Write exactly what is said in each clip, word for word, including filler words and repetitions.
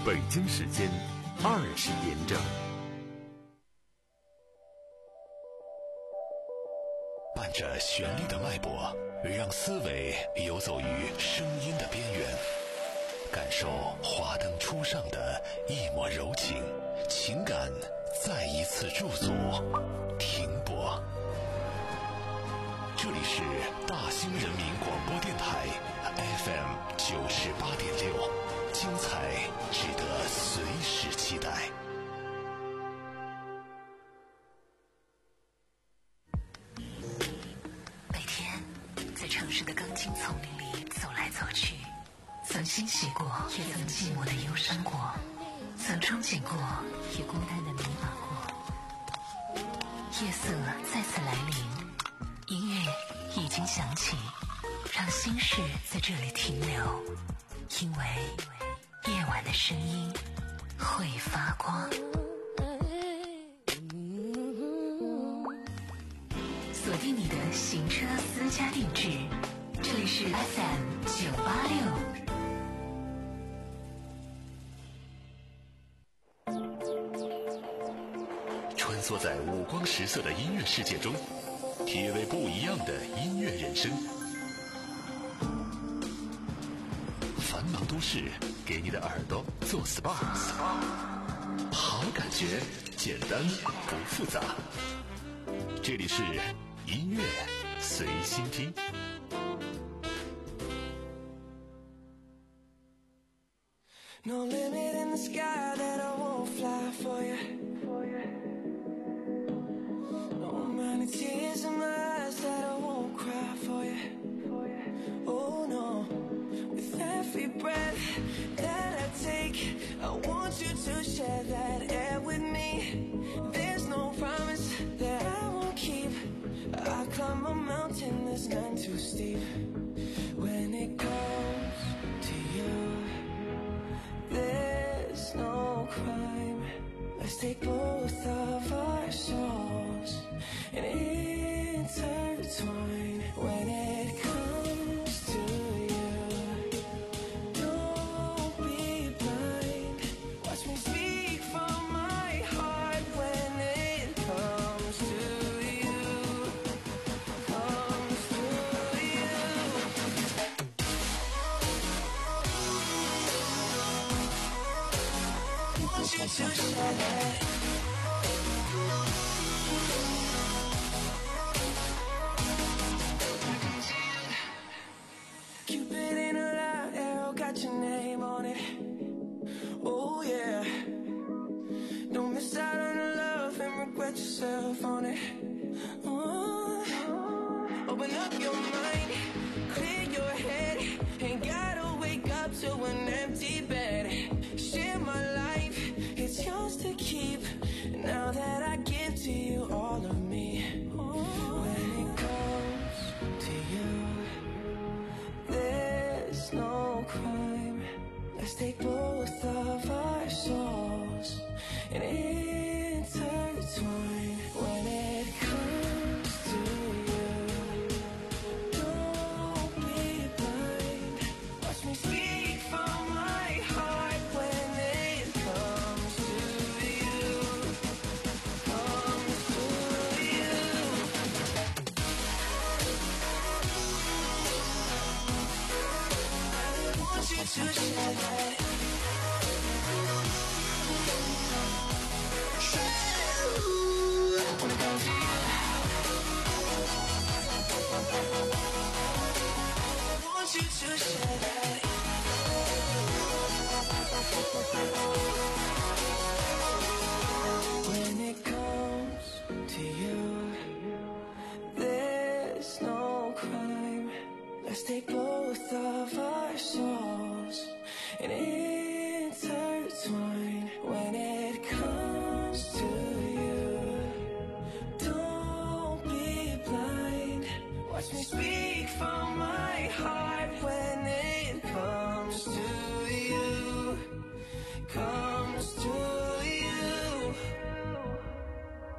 北京时间二十点整。 伴着旋律的脉搏，让思维游走于声音的边缘，感受华灯初上的一抹柔情，情感再一次驻足停泊。这里是大兴人民广播电台 F M 九十八点六，精彩值得随时期待。 每天在城市的钢筋丛林里走来走去，曾欣喜过，也曾寂寞的忧伤过，曾憧憬过，也孤单的迷茫过。夜色再次来临，音乐已经响起，让心事在这里停留，因为夜晚的声音会发光。锁定你的行车私家定制，这里是 F M 九八六。 穿梭在五光十色的音乐世界中，体味不一样的音乐人生。繁忙都市给你的耳朵做 S P A， 好感觉，简单不复杂。这里是音乐随心听。 No limit in the sky that I won't fly for you. No amount of tears in my eyes that I won't cry for you. Oh no, with every breath that I take, I want you to share that air with me. There's no promise that I won't keep. I climb a mountain that's none too steep. When it comes to you, there's no crime. Let's take both of our souls and intertwine. When it comes to you, don't be blind. Watch me speak from my heart. When it comes to you, comes to you, want you to share that. Cupid in a light arrow got your name on it. Oh yeah. Don't miss out on the love and regret yourself on it. Oh. Open up your mind, clear your head. Ain't gotta wake up to an empty bed. Share my life, it's yours to keep. Now that I give to you all of me. When it comes to you, there's no crime. Let's take both of our souls and intertwine. When it comes to you, don't be blind. Watch me speak from my heart. When it comes to you, comes to you, I want you to share that. When it comes to you, I want you to share that. When it comes to you, there's no crime. Let's take both of our souls and intertwine. When it comes to you, don't be blind. Watch me speak from my heart. When it comes to you, comes to you.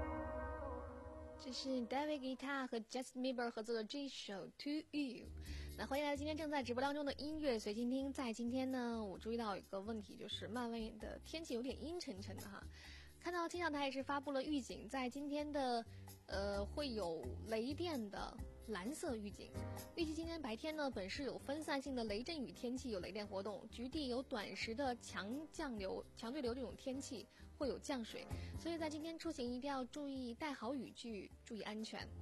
这是 David Guetta 和 Justin Bieber 合作的这一首 To You。 那欢迎来到今天正在直播当中的音乐随心听。在今天呢，我注意到一个问题，就是漫威的天气有点阴沉沉的哈。看到气象台也是发布了预警，在今天的呃会有雷电的蓝色预警。预计今天白天呢，本市有分散性的雷阵雨天气，有雷电活动，局地有短时的强降流、强对流这种天气，会有降水，所以在今天出行一定要注意带好雨具，注意安全。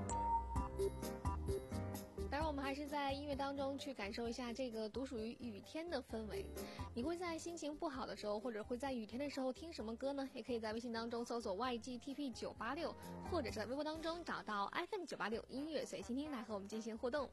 当然我们还是在音乐当中去感受一下这个独属于雨天的氛围。你会在心情不好的时候，或者会在雨天的时候听什么歌呢？也可以在微信当中搜索 Y G T P 九八六， 或者是在微博当中找到 F M 九八六 音乐随心听来和我们进行互动。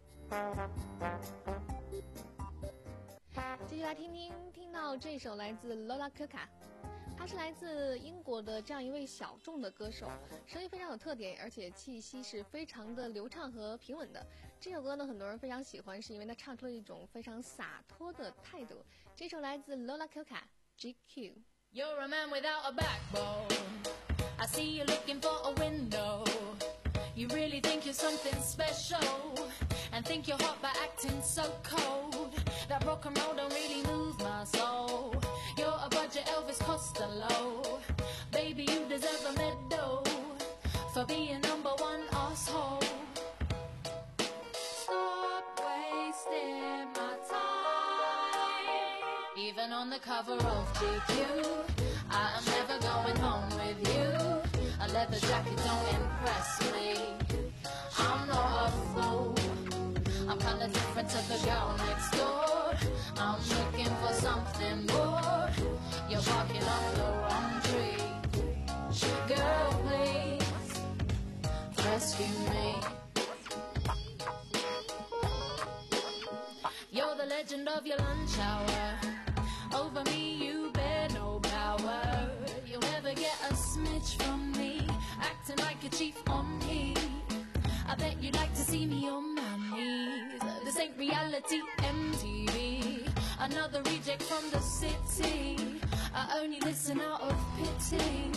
继续来听听听到这首来自 Lola Kuka，他是来自英国的这样一位小众的歌手，声音非常有特点，而且气息是非常的流畅和平稳的。这首歌呢，很多人非常喜欢，是因为他唱出了一种非常洒脱的态度。这首来自 Lola Kuka G Q。You're a man without a backbone. I see you looking for a window. You really think you're something special, and think you're hot by acting so cold. That rock and roll don't really move my soul.You're a budget Elvis Costello. Baby, you deserve a medal for being number one asshole. Stop wasting my time. Even on the cover of G Q, I am never going home with you. A leather jacket don't impress me. I'm not a fool. I'm kinda different to the girl next door. I'm looking for something more. You're barking up the wrong tree. Girl, please rescue me. You're the legend of your lunch hour. Over me you bear no power. You'll never get a smidge from me, acting like a chief on me. I bet you'd like to see me on my knees. This ain't reality M T V. Another reject from the city. I only listen out of pity.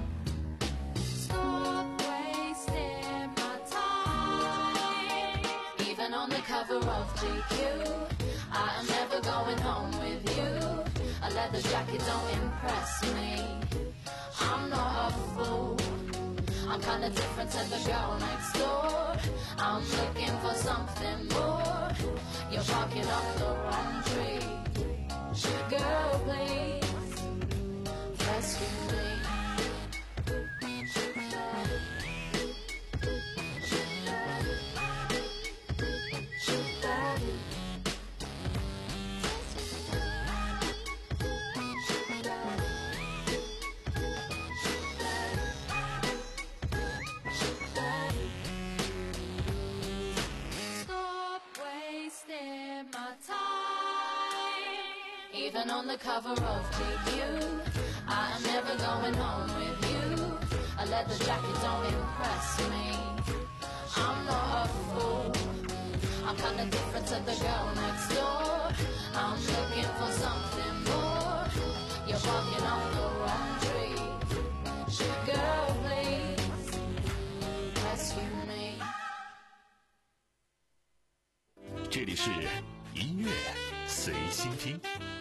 Stop wasting my time. Even on the cover of G Q, I am never going home with you. A leather jacket don't impress me. I'm not a fool. I'm kinda different to the girl next door. I'm looking for something more. You're barking up the wrong tree. Girl, please rescue me. Even on the cover of G Q, I am never going home with you. A leather jacket don't impress me. I'm not a fool. I'm kinda different to the girl next door. I'm looking for something more. You're barking up the wrong tree. Girl, please rescue me. 这里是音乐随心听。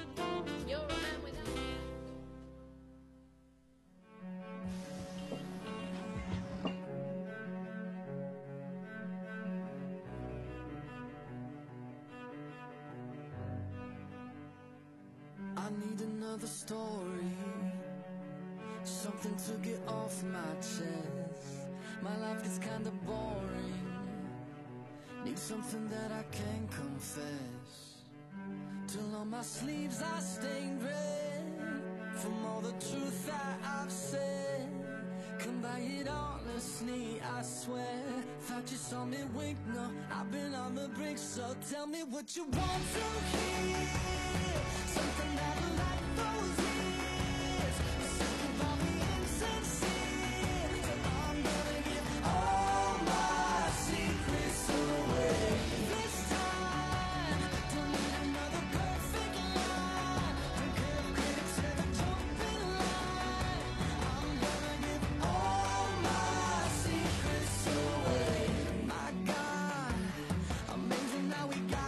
I need another story, something to get off my chest. My life is kinda boring, need something that I can confess. Till on my sleeves I stained red from all the truth that I've said. Come by it honestly, I swear. Thought you saw me wink, no, I've been on the brink. So tell me what you want to hear, something that'll light those years. You're sick of all the insincere, so I'm gonna give all my secrets away. This time, don't need another perfect line. Don't care if critics ever jump in line. I'm gonna give all my secrets away. My God, amazing how we got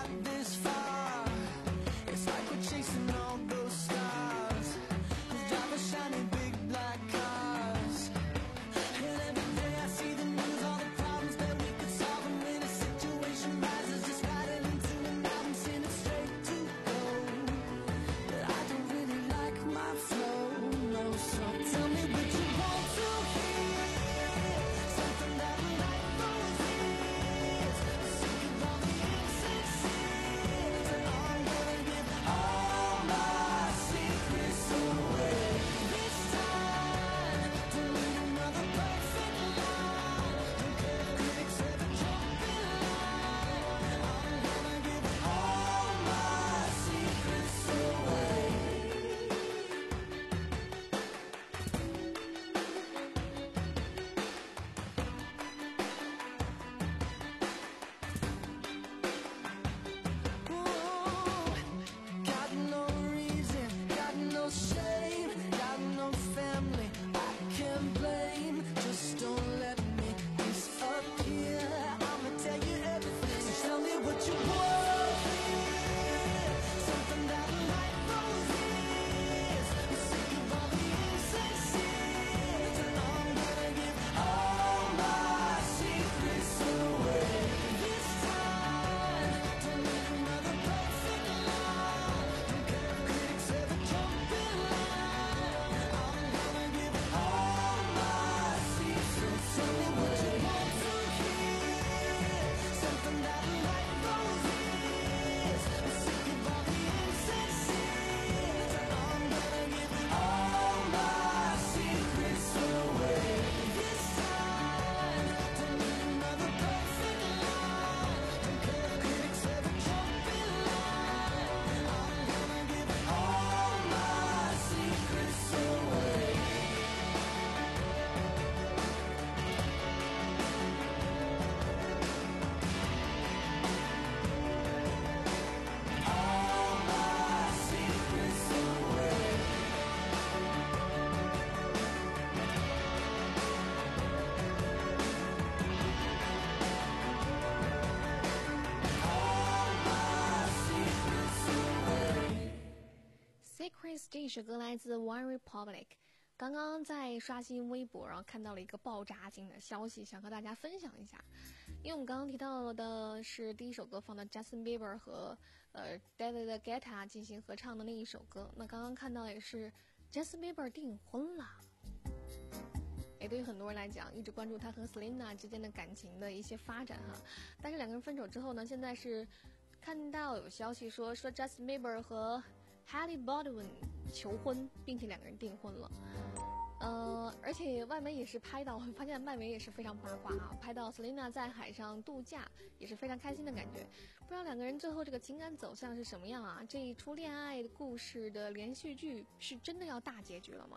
Secrets 这首歌来自 One Republic。刚刚在刷新微博，然后看到了一个爆炸性的消息，想和大家分享一下。因为我们刚刚提到的是第一首歌放的 Justin Bieber 和呃 David Guetta 进行合唱的那一首歌，那刚刚看到也是 Justin Bieber 订婚了。也对于很多人来讲，一直关注他和 Selena 之间的感情的一些发展哈，但是两个人分手之后呢，现在是看到有消息说说 Justin Bieber 和 Hailey Baldwin 求婚，并且两个人订婚了。呃，而且外媒也是拍到，发现外媒也是非常八卦啊，拍到 Selena 在海上度假，也是非常开心的感觉。不知道两个人最后这个情感走向是什么样啊？这一出恋爱的故事的连续剧是真的要大结局了吗？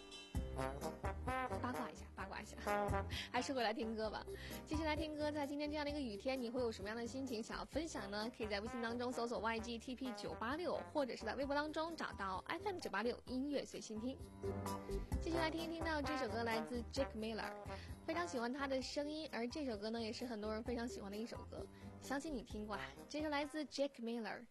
八卦一下，八卦一下，还是回来听歌吧。继续来听歌，在今天这样的一个雨天，你会有什么样的心情想要分享呢？可以在微信当中搜索 Y G T P 九八六，或者是在微博当中找到 F M 九八六音乐随心听。继续来听一听到这首歌来自 Jack Miller， 非常喜欢他的声音，而这首歌呢也是很多人非常喜欢的一首歌，相信你听过。这是来自 Jack Miller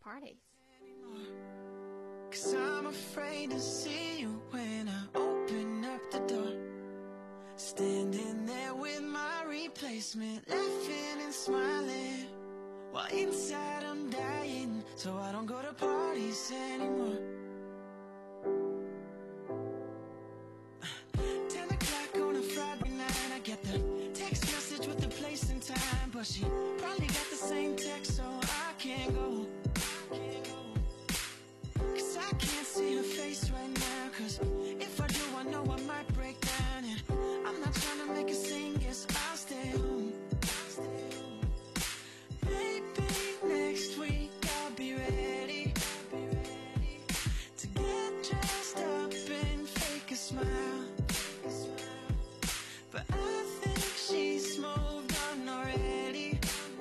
Parties。Cause I'm afraid to see you when I open up the door. Standing there with my replacement, laughing and smiling, while inside I'm dying, so I don't go to parties anymore. Ten o'clock on a Friday night, I get the text message with the place and time, but she probably got the same text, so I can't go. I can't see her face right now, cause if I do I know I might break down, and I'm not trying to make a scene, guess I'll stay home. Maybe next week I'll be ready to get dressed up and fake a smile, but I think she's moved on already,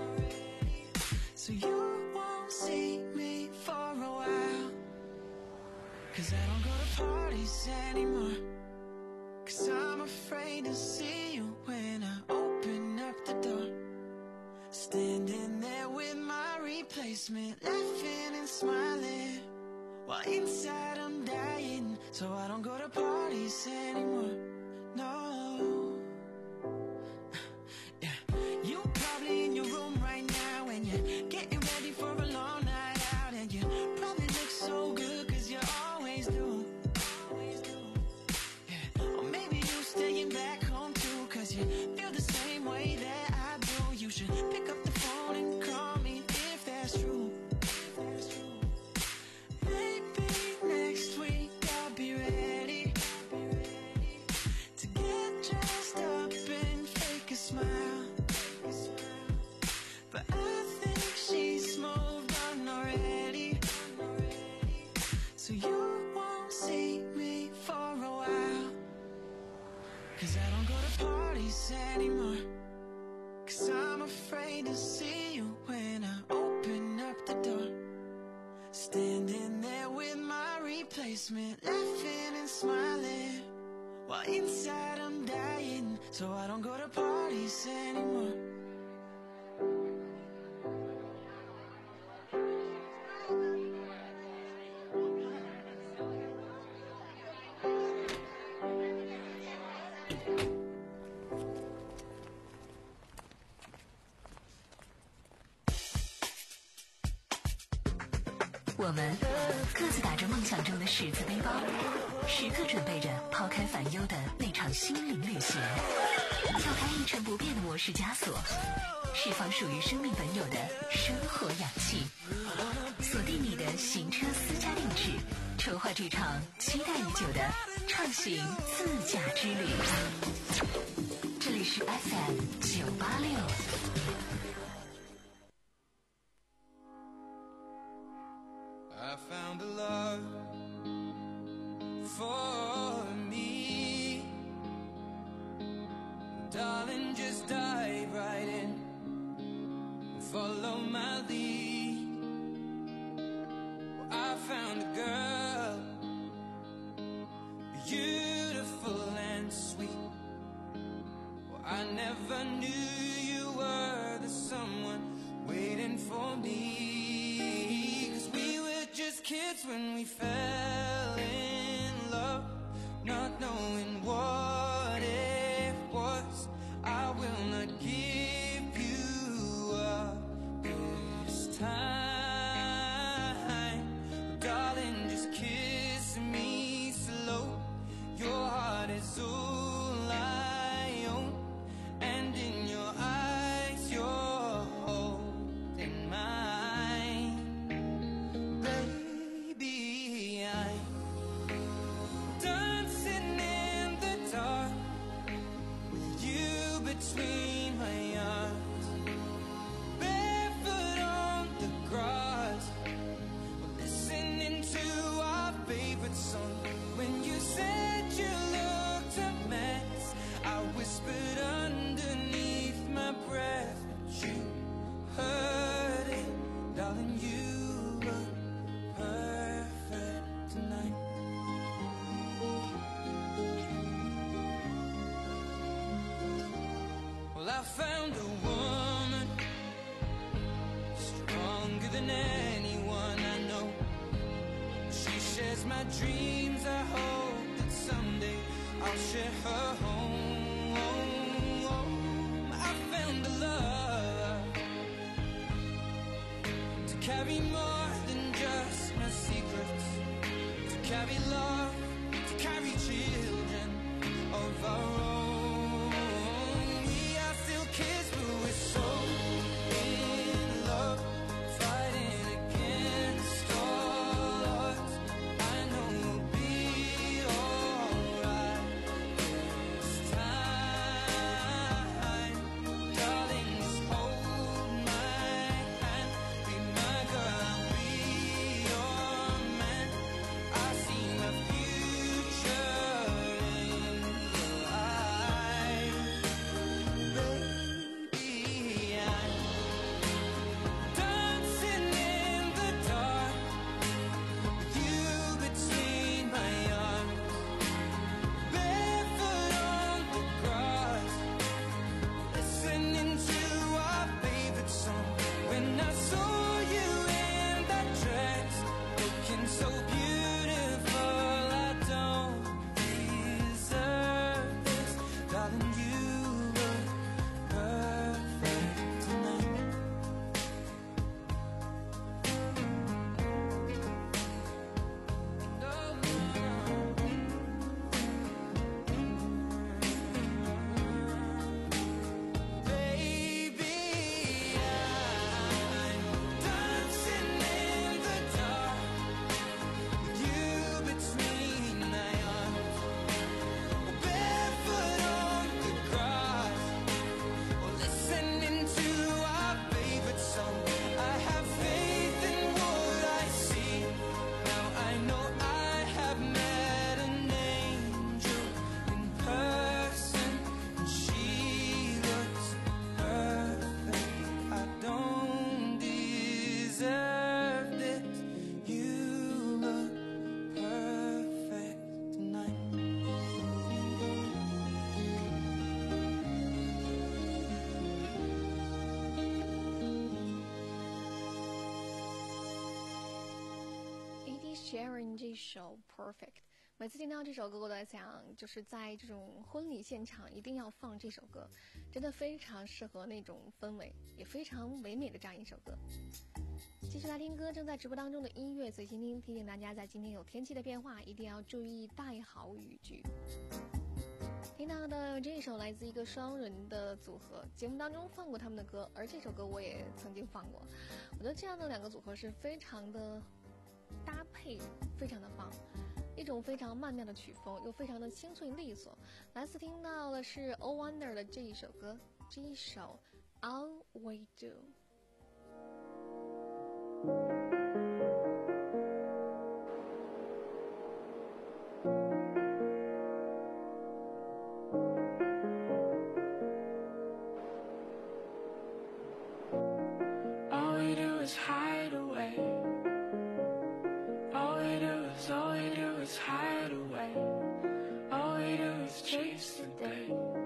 so you won't see me for a while. Cause I don't go to parties anymore. Cause I'm afraid to see you when I open up the door. Standing there with my replacement, laughing and smiling, while inside I'm dying, so I don't go to parties anymore. No. Yeah. You're probably in your room right now, and you're getting ready for a long night out, and you probably look so good cause you're always do. Yeah. Or maybe you're staying back home too, cause you feel the same way that I do. You should pick up the phone and call me if that's true. Maybe next week I'll be ready to get dressed up and fake a smile, but I think she's moved on already, so you won't see me for a while. Cause I don't go to parties anymore. Cause I'm afraid to see you when I open up the door. Standing there with my replacement, laughing and smiling, while inside I'm dying, so I don't go to parties anymore. 我们各自打着梦想中的十字背包，时刻准备着抛开烦忧的那场心灵旅行，跳开一成不变的模式枷锁，释放属于生命本有的生活氧气，锁定你的行车私家定制，筹划这场期待已久的畅行自驾之旅。这里是 F M 九八六。 I found a love for me, darling, just dive right in and follow my lead. Well, I found a girl, beautiful and sweet. Well, I never knew you were the someone waiting for me, 'cause we were just kids when we we fell in love, not knowing what it was. I will not give you up this time, darling, just kiss me slow. Your heart is all I own, and in your eyes you're holding mine. Baby, I'm dancing in the dark with you between my arms, barefoot on the grass, listening to our favorite song. When you said you looked a mess, I whispered underneath my breath, but you heard it, darling, you look perfect tonight. Well, I found a woman stronger than anyone I know. She shares my dreams. I hope that someday I'll share her home. I found a love to carry more than just my secrets, to carry love, to carry children of our own. We are still kids, but we're so in love, fighting against all odds. I know we'll be alright this time. Darling, just hold my hand, be my girl, I'll be your man. I see my future in your eyes. Baby, I'm dancing in the dark with you between my arms, barefoot on the grass, listening to our favorite song. When I saw you in that dress, looking so beautiful, I don't deserve this, darling, you look perfect tonight. Baby, I'm dancing in the dark with you between my arms, barefoot on the grass, or listening to our favorite song. I have faith in what I see. Now I know I have met an angel in person, and she looks perfect. I don't deserve this. You look perfect tonight. Ed Sheeran 这首 Perfect， 每次听到这首歌，我都在想，就是在这种婚礼现场一定要放这首歌，真的非常适合那种氛围，也非常唯美的这样一首歌。继续来听歌，正在直播当中的音乐随心听，提醒大家在今天有天气的变化，一定要注意带好雨具。听到的这首来自一个双人的组合，节目当中放过他们的歌，而这首歌我也曾经放过。我觉得这样的两个组合是非常的搭配，非常的棒，一种非常曼妙的曲风，又非常的清脆利索。来自听到的是 Oh Wonder 的这一首歌，这一首 All We Do。 All we do is hide away. All we do is, all we do is hide away. All we do is chase the day.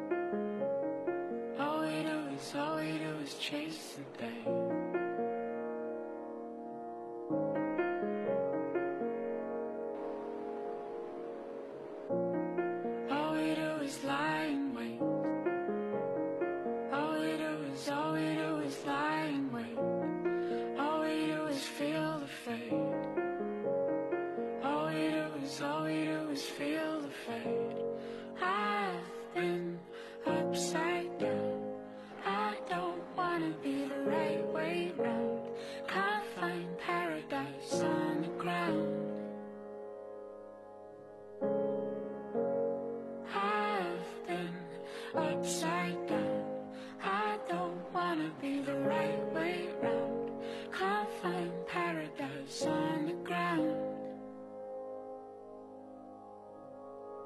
All we do is, all we do is chase the day.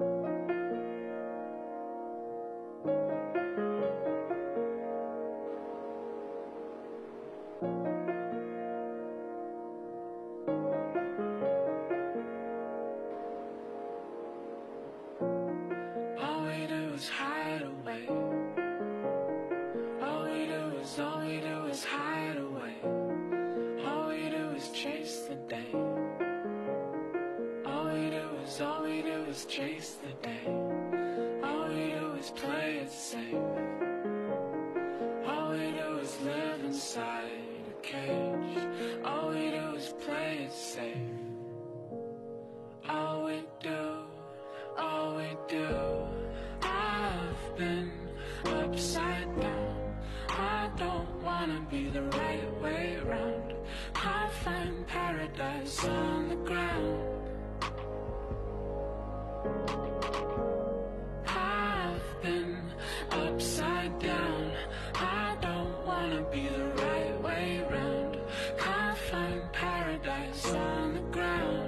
All we do is hide away. All we do is, all we do is hide away. All we do is chase the day. All we do is, all we do is chase the day. All we do is play it safe. All we do is live inside a cage. All we do is play it safe. All we do, all we do. I've been upside down. I don't wanna be the right way round. I find paradise on the ground. I've been upside down. I don't wanna be the right way round. I find paradise on the ground.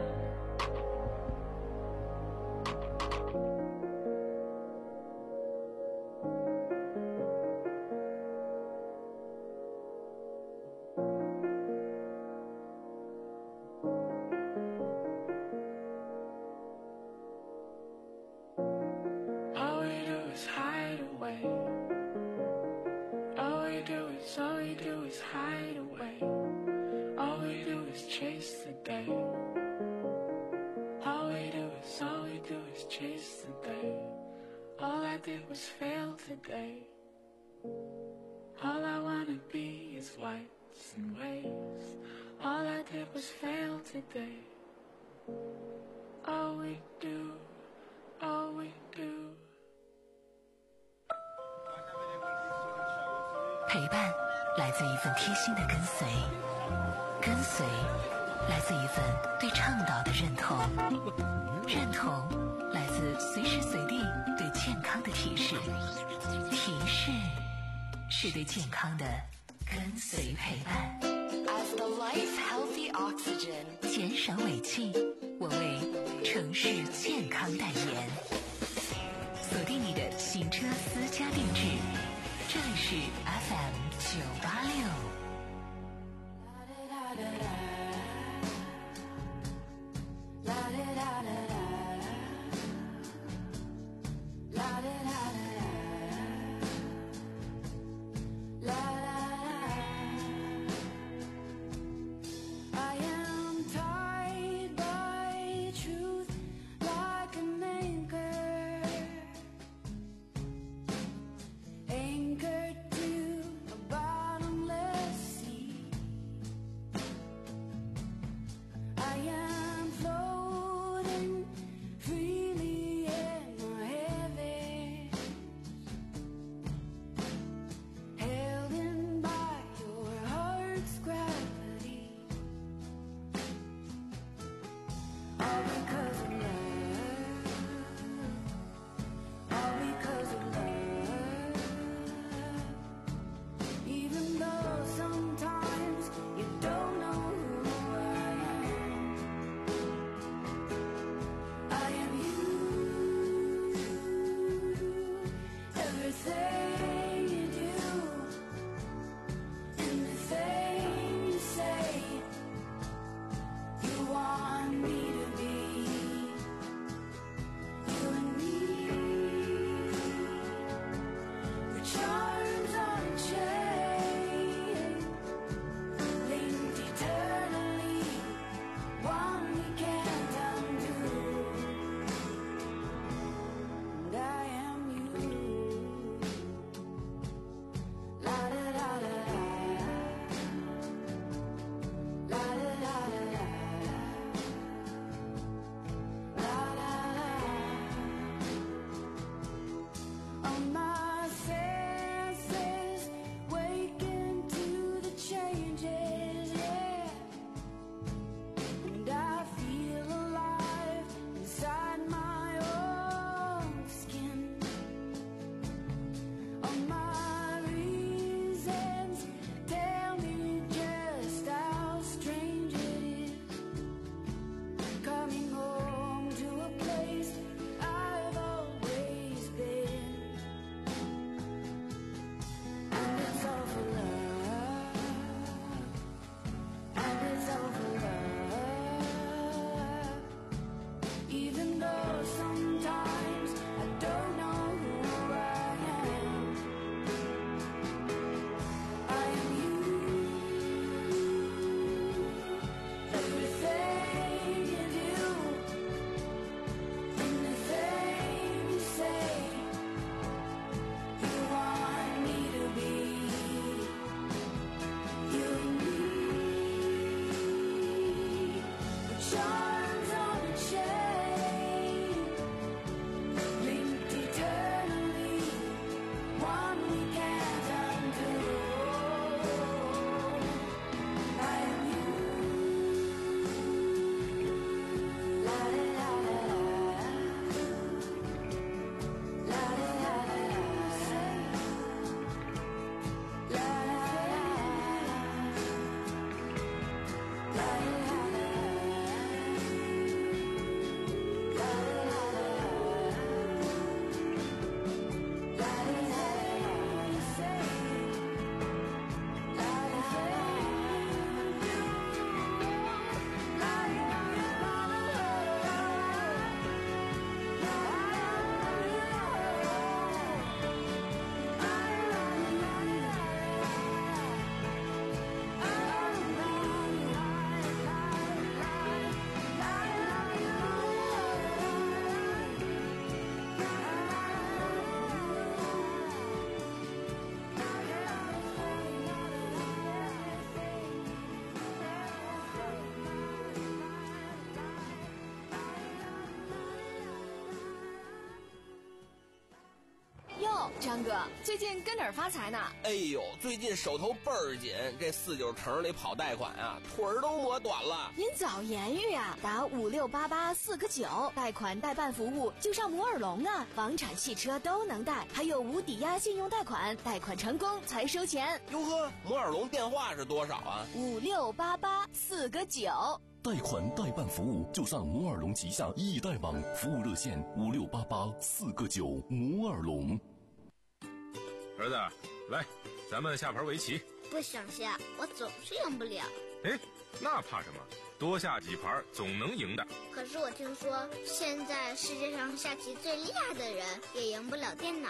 All we do is hide away. All we do is, all we do is hide away. All we do is chase the day. All we do is, all we do is chase the day. All I did was fail today. All I wanna be is whites and waves. All I did was fail today. All we do, all we do. 陪伴来自一份贴心的跟随，跟随来自一份对倡导的认同，认同来自随时随地对健康的提示，提示是对健康的跟随陪伴。As the life healthy oxygen， 减少尾气，我为城市健康代言。锁定你的行车私家定制，这里是 F M 九八六。 I am tied by truth like an anchor. 哟，张哥，最近跟哪儿发财呢？ 哎呦，最近手头倍儿紧，这四九城里跑贷款啊，腿儿都磨短了。 您早言语啊，打五六八八四个九，贷款代办服务就上摩尔龙啊，房产、汽车都能贷，还有无抵押信用贷款，贷款成功才收钱。 哟呵，摩尔龙电话是多少啊？ 五六八八四个九。 贷款代办服务就上摩尔龙旗下易贷网，服务热线五六八八四个九。摩尔龙。 儿子，来，咱们下盘围棋。 不想下，我总是赢不了。 哎，那怕什么？多下几盘总能赢的。 可是我听说，现在世界上下棋最厉害的人也赢不了电脑。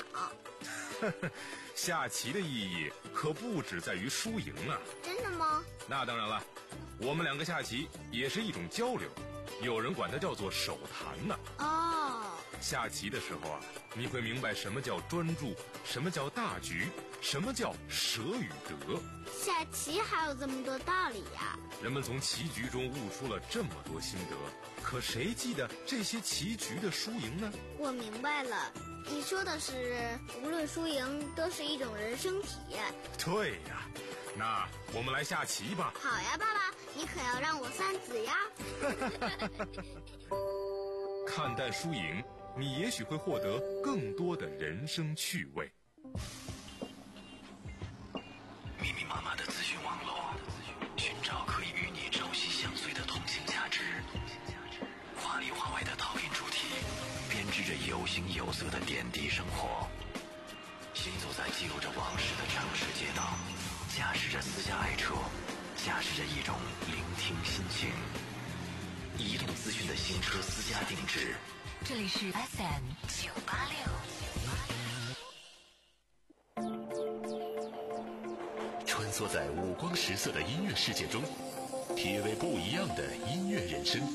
下棋的意义可不只在于输赢啊！ 真的吗？ 那当然了，我们两个下棋也是一种交流，有人管它叫做手谈呢。 哦， 下棋的时候啊，你会明白什么叫专注，什么叫大局，什么叫舍与得。 下棋还有这么多道理呀！ 人们从棋局中悟出了这么多心得，可谁记得这些棋局的输赢呢？ 我明白了，你说的是无论输赢都是一种人生体验。 对呀，那我们来下棋吧。 好呀，爸爸，你可要让我三子呀。 看淡输赢，你也许会获得更多的人生趣味。 密密麻麻的资讯网络，寻找可以与你朝夕相随的通信价值。华里华外的讨论主题，编织着有形有色的点滴生活。行走在记录着往事的城市街道，驾驶着私家爱车，驾驶着一种聆听心情。移动资讯的新车私家定制。 这里是 F M 九八六。 穿梭在五光十色的音乐世界中，体味不一样的音乐人生。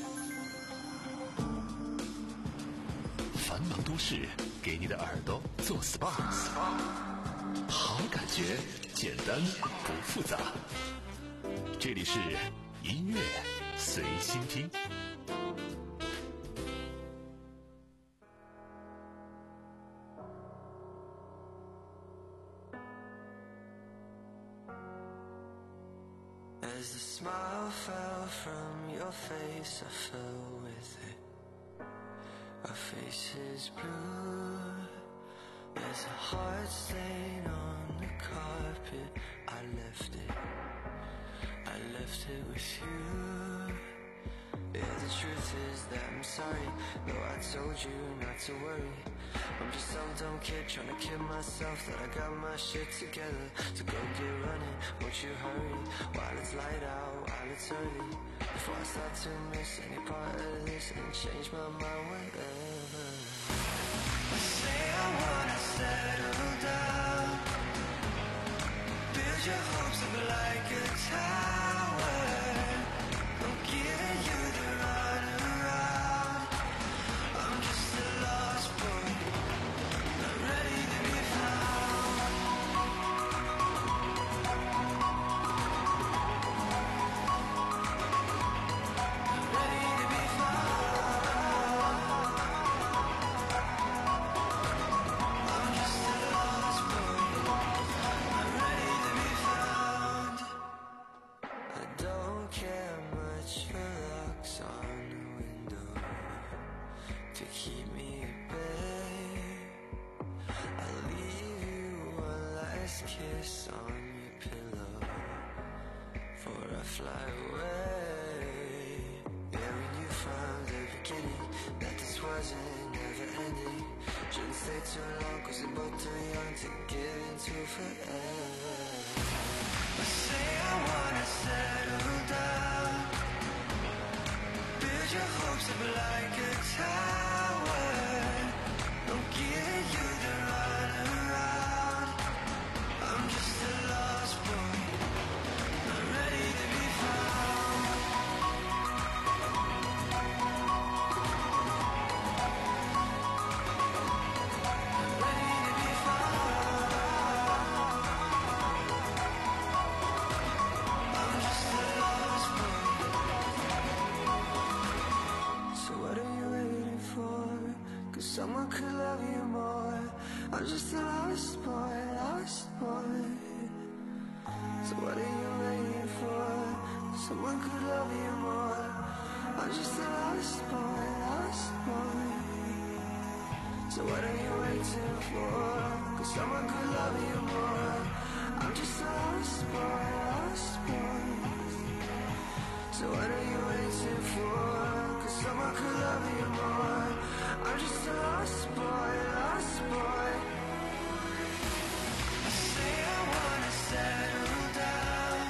繁忙都市给你的耳朵做 S P A， 好感觉，简单不复杂。这里是音乐随心听。 As the smile fell from your face, I fell with it. Our faces blue. There's a heart stain on the carpet. I left it. I left it with you. Yeah, the truth is that I'm sorry. Though I told you not to worry. I'm just some dumb kid trying to kid myself that I got my shit together. So go get running, won't you hurry? While it's light out, while it's early. Before I start to miss any part of this and change my mind wherever. I say I wanna settle down. Build your hopes up like a tower. I'm giving you the runaround. I'm just a lost boy, not ready to be found. Not ready to be found. I'm just a lost boy, not ready to be found. I don't care much for locks on the window to keep me at bay. I'll leave you one last kiss on your pillow before I fly away. Yeah, we knew from the beginning that this wasn't never ending. Shouldn't stay too long cause we're both too young to give into forever. I say I wanna settle down. Build your hopes up like a tower. I'm giving you the runaround. I'm just a lost boy, not ready to be found. Not ready to be found. I'm just a lost boy. So what are you waiting for? 'cause someone could love you more. I'm just a lost boy, lost boy. So what are you waiting for? Someone could love you more. I'm just a lost boy, lost boy. So what are you waiting for? 'Cause someone could love you more. I'm just a lost boy, lost boy. So what are you waiting for? 'Cause someone could love you more. I'm just a lost boy, lost boy. I say I wanna settle down,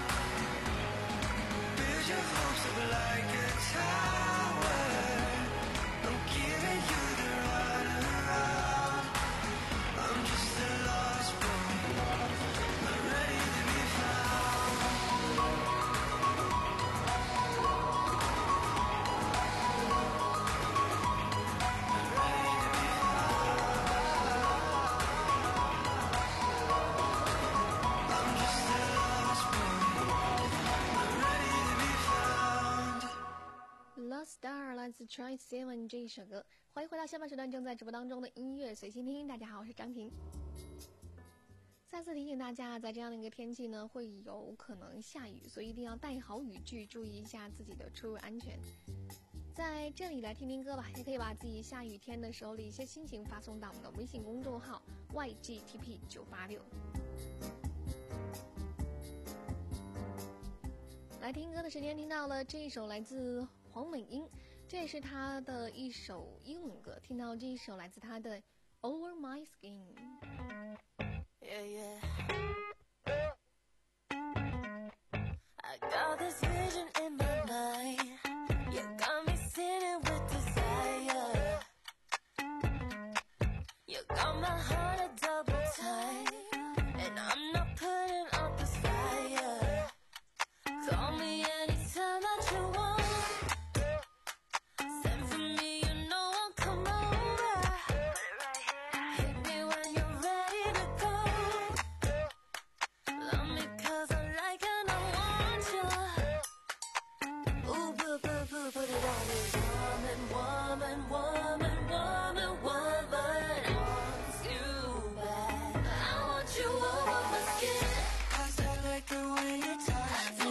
build your hopes up like a tower. I'm giving you the runaround. I'm just a lost boy, not ready to be found. Lost Star 来自 Troye Sivan 这一首歌。欢迎回到下半时段正在直播当中的音乐随心听。大家好，我是张婷。再次提醒大家，在这样的一个天气呢，会有可能下雨，所以一定要带好雨具，注意一下自己的出入安全。在这里来听听歌吧，也可以把自己下雨天的时候的一些心情发送到我们的微信公众号 Y G T P 九八六。来听歌的时间，听到了这一首来自黄美英，这也是她的一首英文歌。听到这一首来自她的 Over My Skin。Yeah, yeah. I got this vision in my mind. You got me sinning with desire. You got my heart a double time, and I'm not putting up this fire. Call me anytime that you want. Send for me, you know I'll come over. Hit me when you're ready to go. Love me 'cause I like and I want you. Ooh, boo, boo, boo, put it on me. Woman, woman, woman, woman, woman. I want you back. I want you over my skin. 'Cause I like the way you touch me.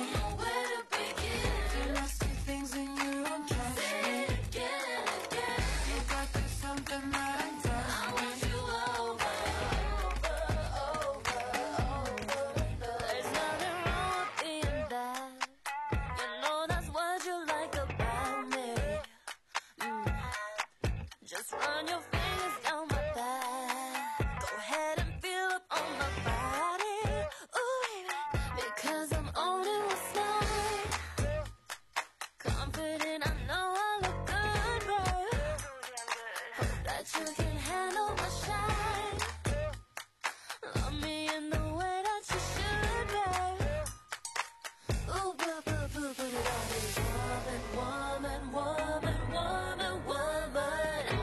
Just run your fingers down my back. Go ahead and feel up on my body. Ooh, baby, because I'm owning what's mine. Confident, I know I look good, boy. Hope that you can handle my shine. Love me in the way that you should, babe. Ooh, boo, boo, boo, put it on me. Woman, woman, woman, woman, woman.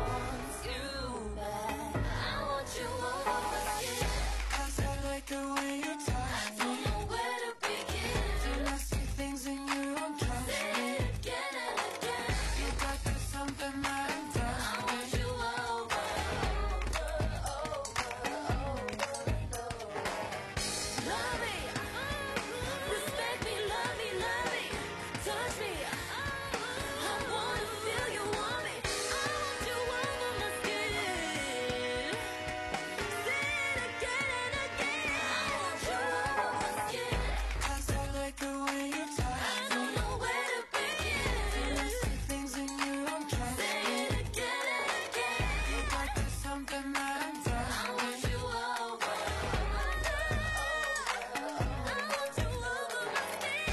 The way you touch me, don't know where to begin. Do I see things in you I'm trying? Say it again and again. You got this something that I'm done. I want you over, over, over, over. Love me, respect me, love me, love me, touch me. I wanna feel you want me. I want you over my skin. Say it again and again. The way you touch me, I don't know where to begin. Do I see things in you I'm trying? Say it again and again. You got this something that I'm done. I want you over, over, over. I want you over my skin.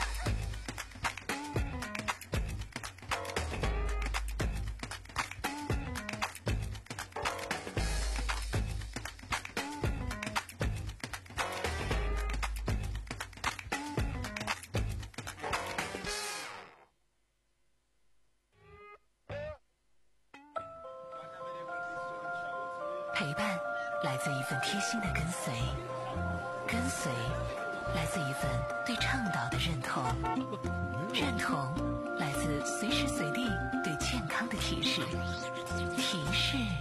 陪伴来自一份贴心的跟随，跟随来自一份对倡导的认同，认同来自随时随地对健康的提示，提示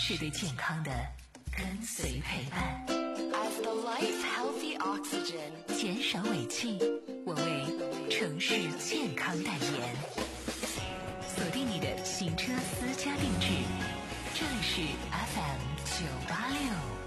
是对健康的跟随陪伴。As the life healthy oxygen， 减少尾气，我为城市健康代言。锁定你的行车私家定制，这里是 F M 九八六。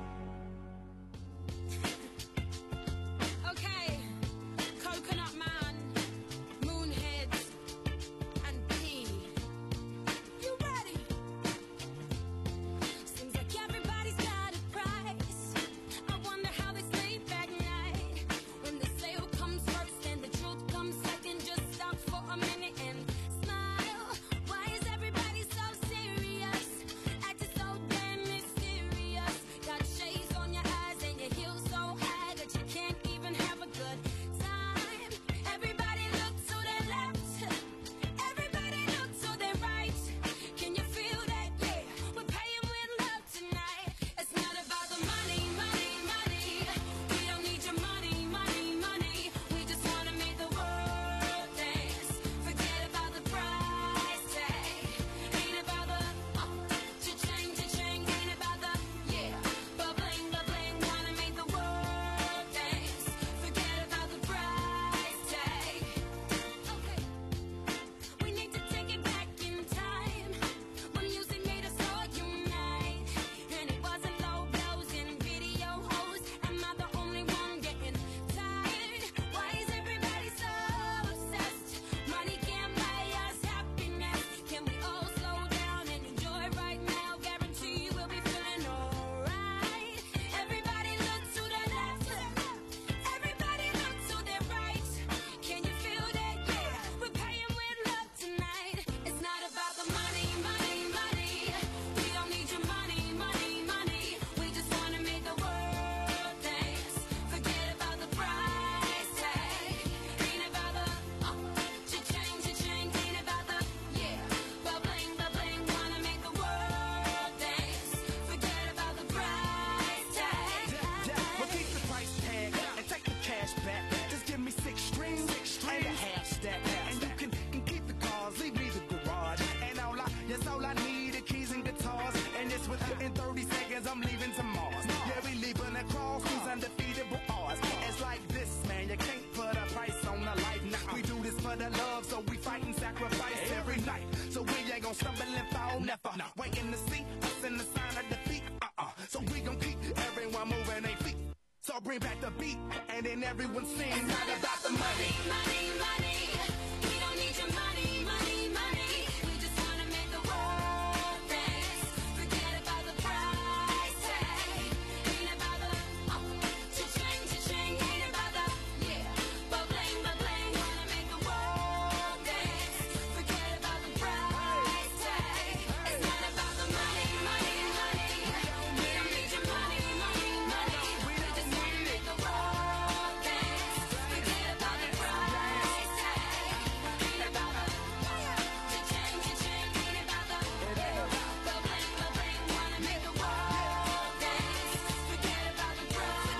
Bring back the beat, and then everyone sings. It's not about the money, money, money. We don't need your money, money, money. We just wanna make the world dance. Forget about the price tag. Ain't about the uh, cha-ching, cha-ching. Ain't about the yeah, but bling, but bling. Wanna make the world dance. Forget about the price tag. It's not about the money, money, money. We don't need your money, money, money. We just wanna make the world dance. Forget about the price tag. Ain't about the cha-ching, cha-ching. Ain't about the yeah, but bling, but bling. Wanna make the world dance. Forget about the price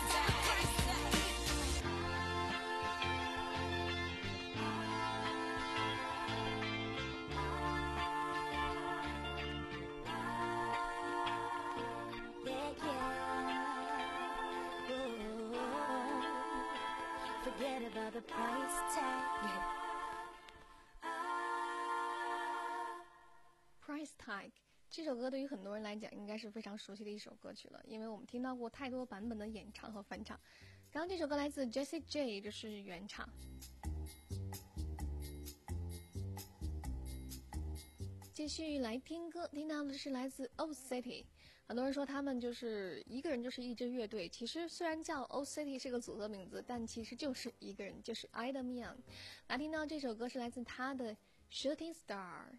Forget about the price tag. Price Tag 这首歌对于很多人来讲应该是非常熟悉的一首歌曲了，因为我们听到过太多版本的演唱和翻唱。刚刚这首歌来自 Jessie J， 这是原唱。继续来听歌，听到的是来自 Old City。很多人说他们就是一个人就是一支乐队，其实虽然叫 Old City 是个组合名字，但其实就是一个人，就是 Adam Young。来听到这首歌是来自他的 Shooting Star。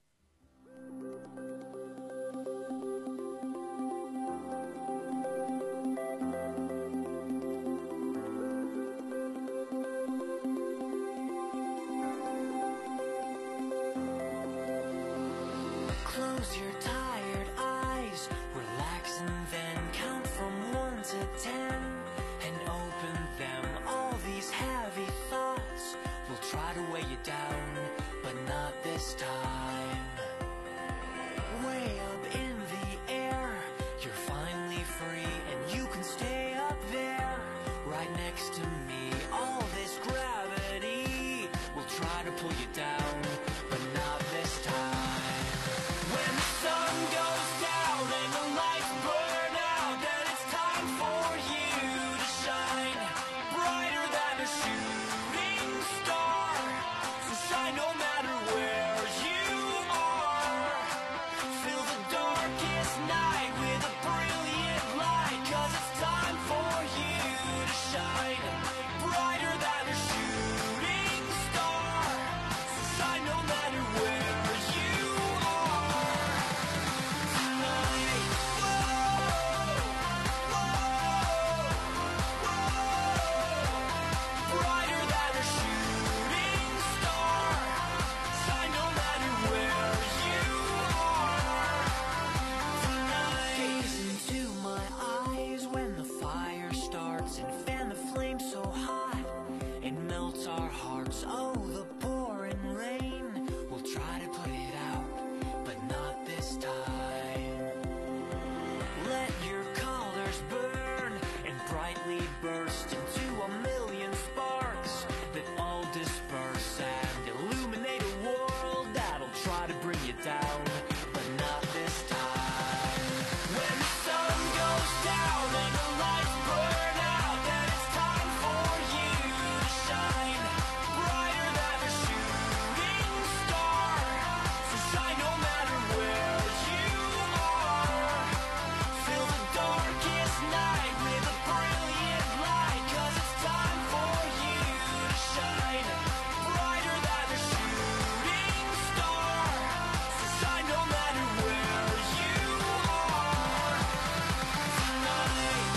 Close your tired eyes, relax and then count from one to ten and open them. All these heavy thoughts will try to weigh you down, but not this time. Way up in the down, but not this time. When the sun goes down and the lights burn out, then it's time for you to shine brighter than a shooting star. So shine no matter where you are. Fill the darkest night with a brilliant light, 'cause it's time for you to shine brighter than a shooting star. So shine no matter where you are tonight.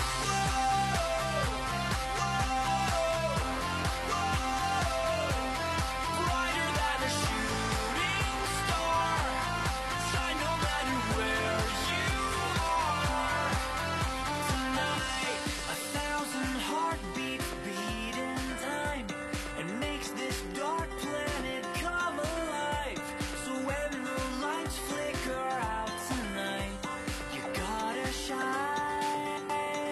Brighter than a shooting star. Shine no matter where you are tonight. A thousand heartbeats beat in time and makes this dark planet come alive. So when the lights flicker out tonight, you gotta shine.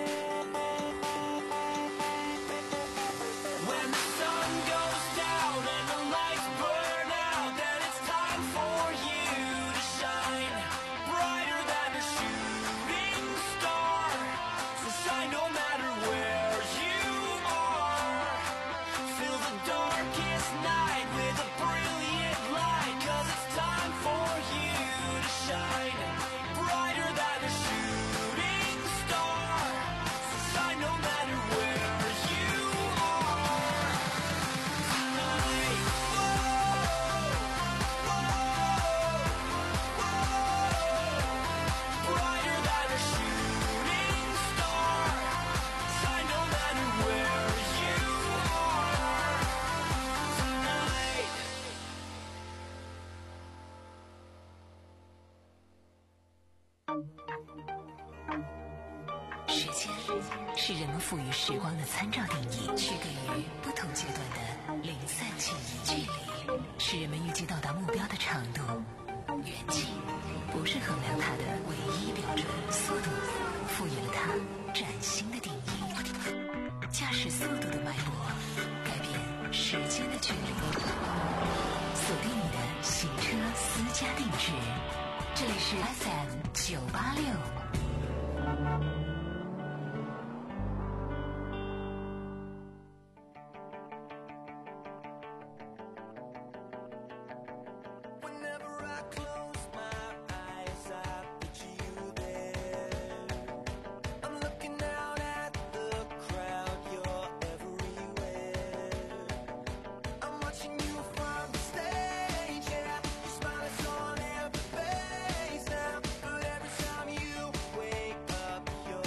When the sun goes down and the lights burn out, then it's time for you to shine brighter than a shooting star. So shine no matter where you are. Fill the darkest night with a brilliant light, 'cause it's time for you to shine brighter than a shooting star. So shine no matter where you are tonight. Brighter than a shooting star. Shine no matter where you are tonight. 时间是人们赋予时光的参照定义，区隔于不同阶段的零散记忆。距离是人们预计到达目标的长度，远近不是衡量它的唯一标准。速度赋予了它崭新的定义。驾驶速度的脉搏改变时间的距离。锁定你的行车私家定制，这里是 F M 九八六。 Whenever I close my eyes, I picture you there. I'm looking out at the crowd, you're everywhere. I'm watching you from the stage, yeah. Your smile is on every face now. But every time you wake up, you're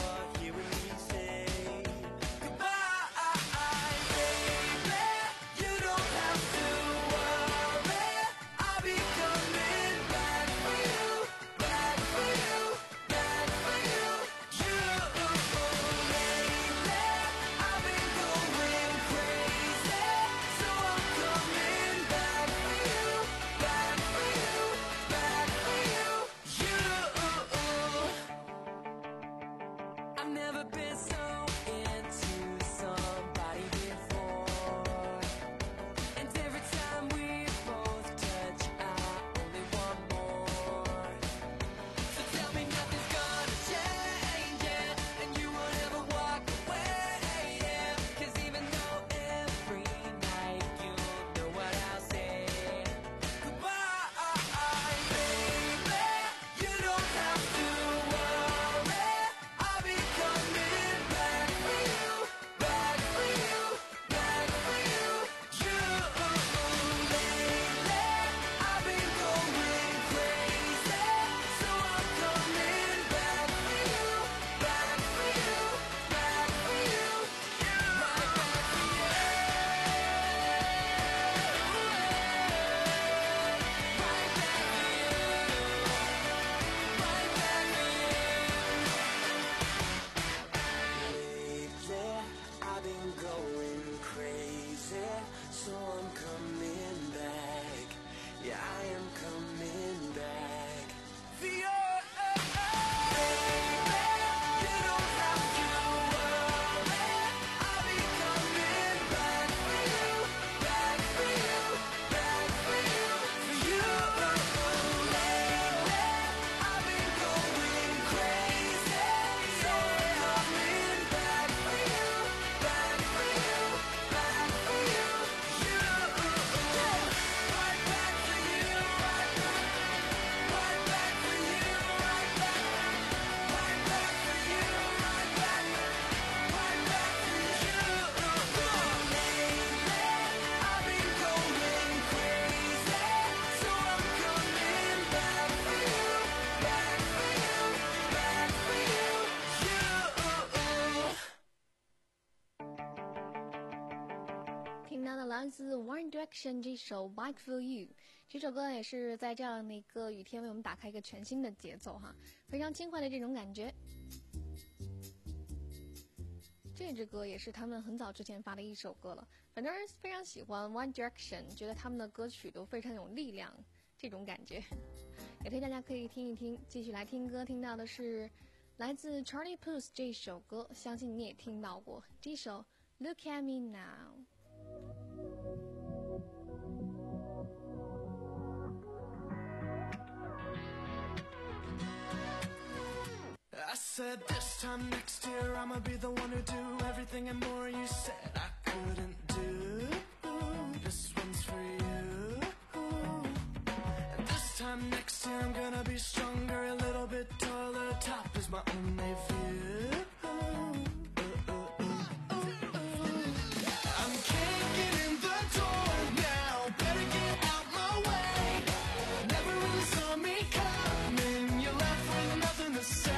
One Direction 这首 Bike for You， 这首歌也是在这样的一个雨天为我们打开一个全新的节奏哈，非常轻快的这种感觉。这支歌也是他们很早之前发的一首歌了，反正非常喜欢 One Direction， 觉得他们的歌曲都非常有力量，这种感觉，也推荐大家可以听一听。继续来听歌，听到的是来自 Charlie Puth 这首歌，相信你也听到过，这首 Look at Me Now。I said this time next year I'ma be the one who do everything and more you said I couldn't do. This one's for you. And this time next year I'm gonna be stronger, a little bit taller. Top is my only view. I'm kicking in the door now, better get out my way. Never really saw me coming, you're left with nothing to say.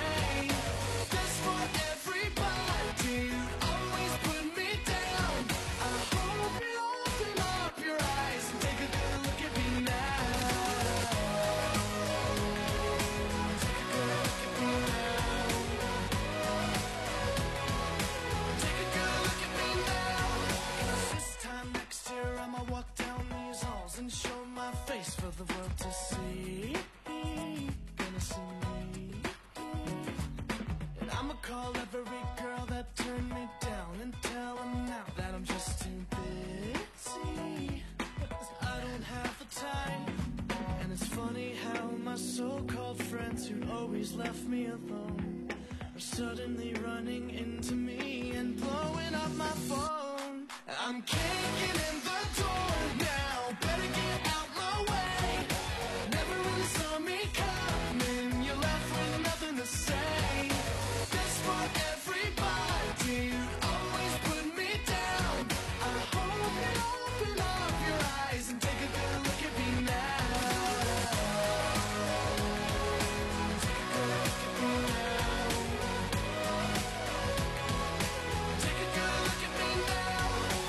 For the world to see, gonna see me. And I'ma call every girl that turned me down and tell them now that I'm just too busy. I don't have the time. And it's funny how my so-called friends who always left me alone are suddenly running into me and blowing up my phone. I'm kicking in the door now, better get out my way. Never really saw me coming, you're left with nothing to say. This for everybody, you always put me down. I hope you open up your eyes and take a good look at me now. Take a good look at me now.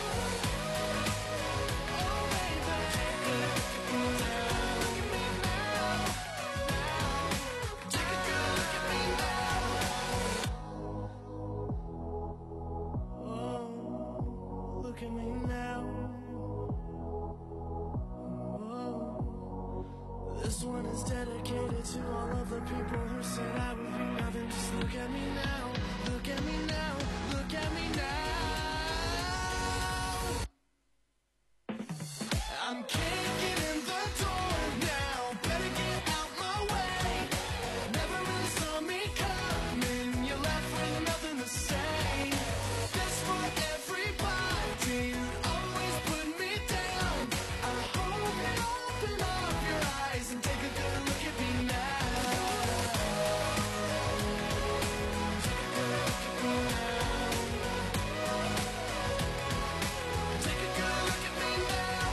Oh baby, take a good look at me now. Take a good look at me now. Oh, look at me now. Oh, this one is dedicated to all of the people who said I would be nothing. Just look at me now. Look at me now. Look at me now. I'm kicking in the door now, better get out my way. Never really saw me coming, you're left with nothing to say. This for everybody, you always put me down. I hope you open up your eyes and take a good look at me now. Take a good look at me now.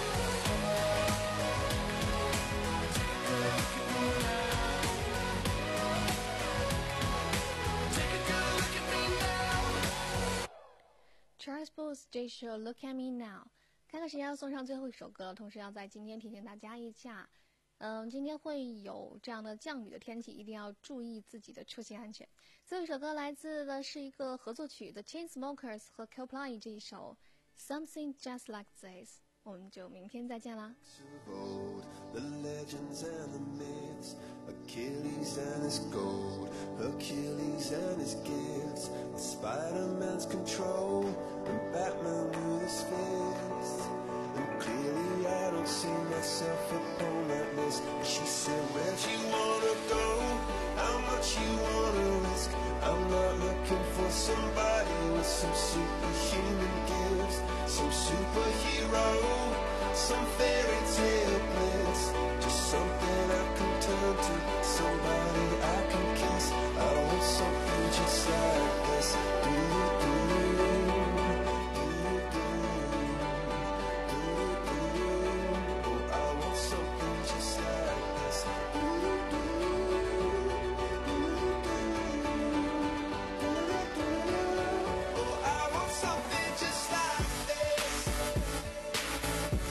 Charles Puth 这首 Look at Me Now， 看看时间要送上最后一首歌了，同时要在今天提醒大家一下，嗯，今天会有这样的降雨的天气，一定要注意自己的出行安全。最后一首歌来自的是一个合作曲 The Chainsmokers 和 Coldplay 这一首 Something Just Like This， 我们就明天再见啦。 The legends and the myths, Achilles and his gold, Hercules and his gifts, and Spider-Man's control, and Batman with his fists. And clearly I don't see myself upon that list. She said, where'd you wanna go? How much you wanna risk? I'm not looking for somebody with some superhuman gifts, some superhero, some fairy tale bliss, just something I can turn to, somebody I can kiss. I want something just like this. Do you do you do you do do do? Oh, I want something just like this. Do you do do do? Oh, I want something just like this.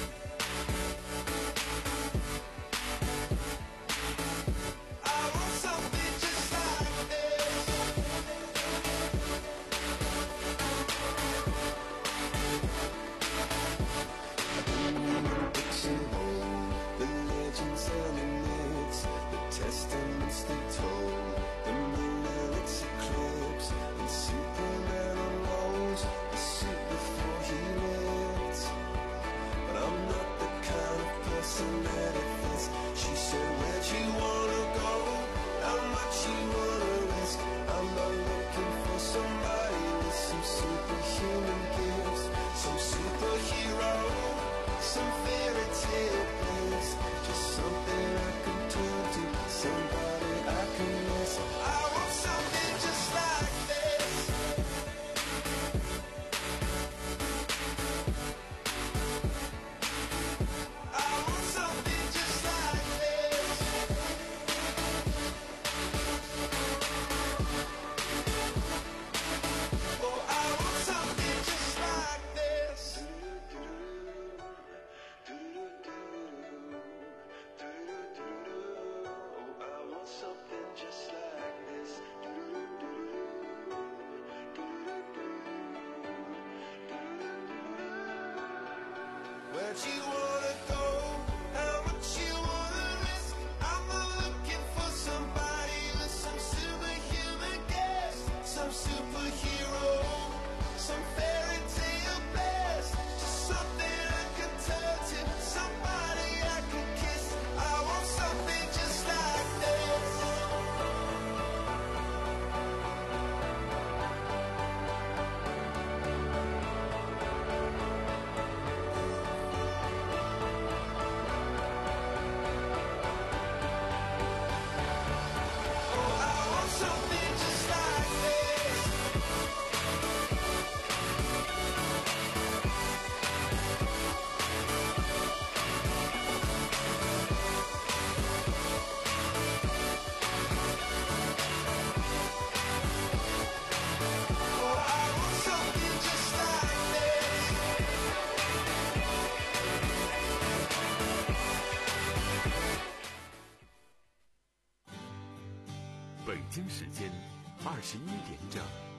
constant toll. The moon and its eclipse, and Superman unrolls the suit before he lived. But I'm not the kind of person that it fits. She said, where'd you wanna go? How much you wanna risk? I'm not looking for somebody with some superhuman gifts, some superhero, some fairy tale bliss, just something I can turn to, somebody I can miss. I want something just like this. I want something just like this. Oh, I want something just like this. Oh, I want something just like this. Where'd you wanna go? How much you wanna risk? I'm not looking for somebody with some superhuman gifts, some superhero, some fairy tale bliss, just something I can turn to, somebody I can kiss. I want something just like this. Oh, I want something just like this. Oh, I want something just like this. 北京时间二十一点整。